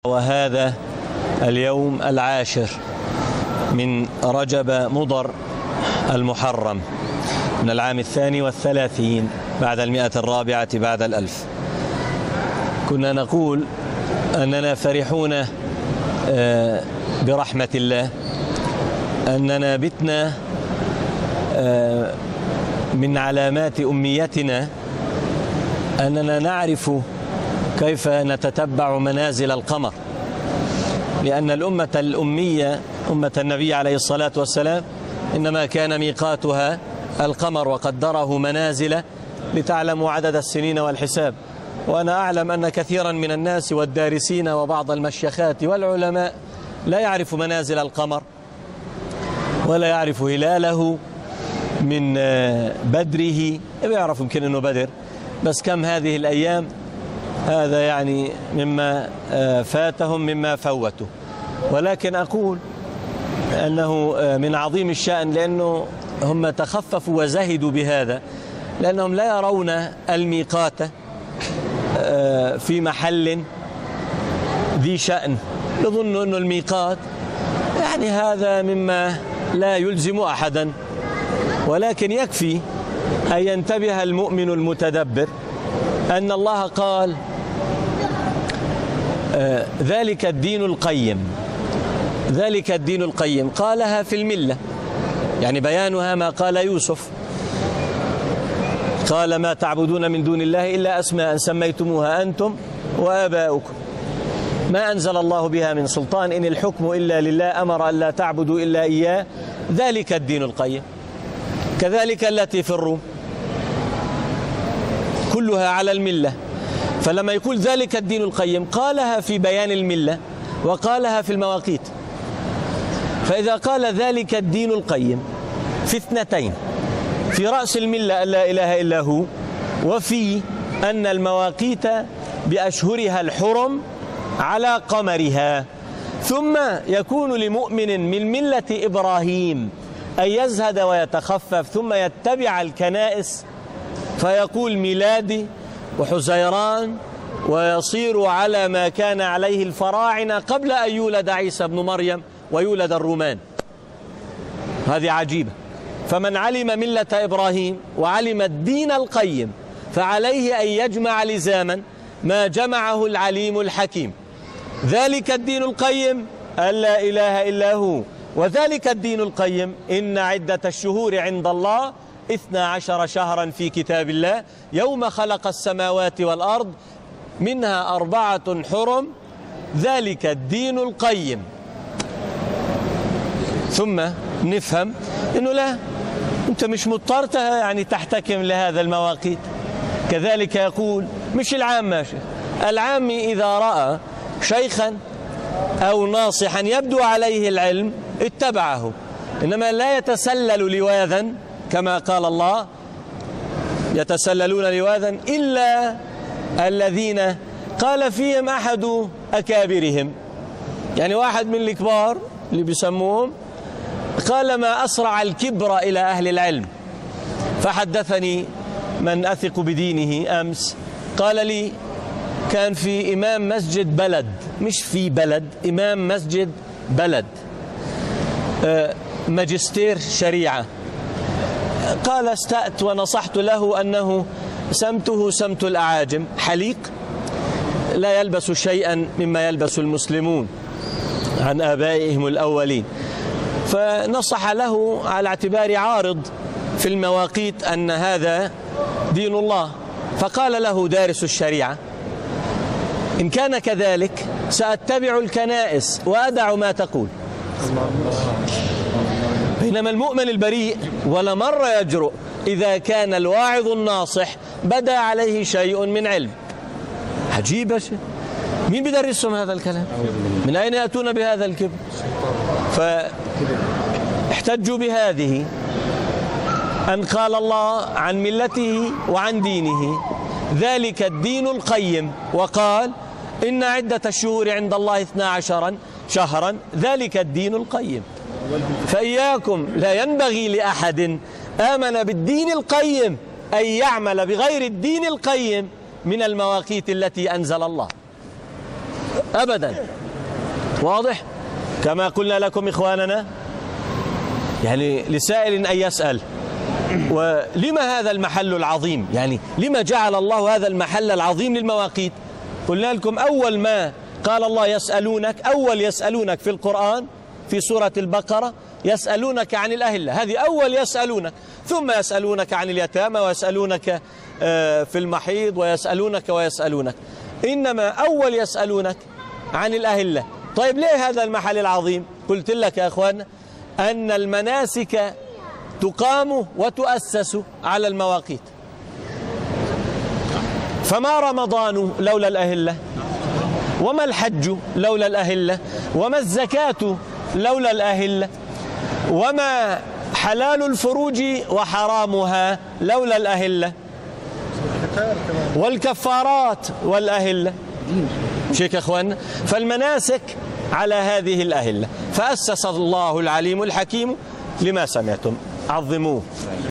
وهذا اليوم 10 من رجب مضر المحرم من العام 32 بعد 100 بعد 1000. كنا نقول أننا فرحون برحمة الله، أننا بتنا من علامات أميتنا أننا نعرف كيف نتتبع منازل القمر، لأن الأمة الأمية أمة النبي عليه الصلاة والسلام إنما كان ميقاتها القمر وقدره منازل لتعلموا عدد السنين والحساب. وأنا أعلم أن كثيرا من الناس والدارسين وبعض المشيخات والعلماء لا يعرف منازل القمر ولا يعرف هلاله من بدره، يعرف يمكن أنه بدر بس كم هذه الأيام، هذا يعني مما فاتهم مما فوتوا. ولكن أقول أنه من عظيم الشأن، لأنه هم تخففوا وزهدوا بهذا، لأنهم لا يرون الميقات في محل ذي شأن، يظنوا أن الميقات يعني هذا مما لا يلزم أحدا. ولكن يكفي أن ينتبه المؤمن المتدبر أن الله قال ذلك الدين القيم، ذلك الدين القيم، قالها في الملة، يعني بيانها ما قال يوسف، قال ما تعبدون من دون الله إلا أسماء سميتموها أنتم وآباؤكم ما أنزل الله بها من سلطان إن الحكم إلا لله أمر أن لا تعبدوا إلا إياه ذلك الدين القيم. كذلك التي في الروم كلها على الملة، فلما يقول ذلك الدين القيم قالها في بيان الملة وقالها في المواقيت. فإذا قال ذلك الدين القيم في اثنتين، في رأس الملة لا إله إلا هو، وفي أن المواقيت بأشهرها الحرم على قمرها، ثم يكون لمؤمن من ملة إبراهيم أن يزهد ويتخفف ثم يتبع الكنائس فيقول ميلادي وحزيران ويصير على ما كان عليه الفراعنة قبل أن يولد عيسى بن مريم ويولد الرومان. هذه عجيبة. فمن علم ملة إبراهيم وعلم الدين القيم فعليه أن يجمع لزاما ما جمعه العليم الحكيم. ذلك الدين القيم أن لا إله إلا هو، وذلك الدين القيم إن عدة الشهور عند الله 12 شهرا في كتاب الله يوم خلق السماوات والأرض منها 4 حرم ذلك الدين القيم. ثم نفهم إنه لا، أنت مش مضطر يعني تحتكم لهذا المواقيت. كذلك يقول مش العام ماشي، العام إذا رأى شيخا أو ناصحا يبدو عليه العلم اتبعه، إنما لا يتسلل لواذا كما قال الله يتسللون لواذا إلا الذين قال فيهم أحد أكابرهم، يعني واحد من الكبار اللي بيسموهم قال ما أسرع الكبر إلى أهل العلم. فحدثني من أثق بدينه أمس قال لي كان في إمام مسجد بلد، مش في بلد، إمام مسجد بلد ماجستير شريعة، قال استأت ونصحت له أنه سمته سمت الأعاجم، حليق لا يلبس شيئا مما يلبس المسلمون عن آبائهم الأولين، فنصح له على اعتبار عارض في المواقيت أن هذا دين الله. فقال له دارس الشريعة إن كان كذلك سأتبع الكنائس وأدع ما تقول. بينما المؤمن البريء ولا مرة يجرؤ إذا كان الواعظ الناصح بدا عليه شيء من علم. عجيبة، مين بيدرسهم هذا الكلام؟ من أين يأتون بهذا الكبر؟ فاحتجوا بهذه أن قال الله عن ملته وعن دينه ذلك الدين القيم، وقال إن عدة الشهور عند الله 12 شهرا ذلك الدين القيم. فإياكم، لا ينبغي لأحد آمن بالدين القيم أن يعمل بغير الدين القيم من المواقيت التي أنزل الله. أبدا. واضح؟ كما قلنا لكم إخواننا، يعني لسائل أن يسأل. ولما هذا المحل العظيم؟ يعني لما جعل الله هذا المحل العظيم للمواقيت؟ قلنا لكم أول ما قال الله يسألونك، أول يسألونك في القرآن في سورة البقرة يسألونك عن الأهلة، هذه أول يسألونك، ثم يسألونك عن اليتامى ويسألونك في المحيض ويسألونك، إنما أول يسألونك عن الأهلة. طيب ليه هذا المحل العظيم؟ قلت لك يا أخوان أن المناسك تقام وتؤسس على المواقيت. فما رمضان لولا الأهلة، وما الحج لولا الأهلة، وما الزكاة لولا الأهلة، وما حلال الفروج وحرامها لولا الأهلة، والكفارات والأهلة. شيك أخوان، فالمناسك على هذه الأهلة، فأسس الله العليم الحكيم لما سمعتم. عظموه.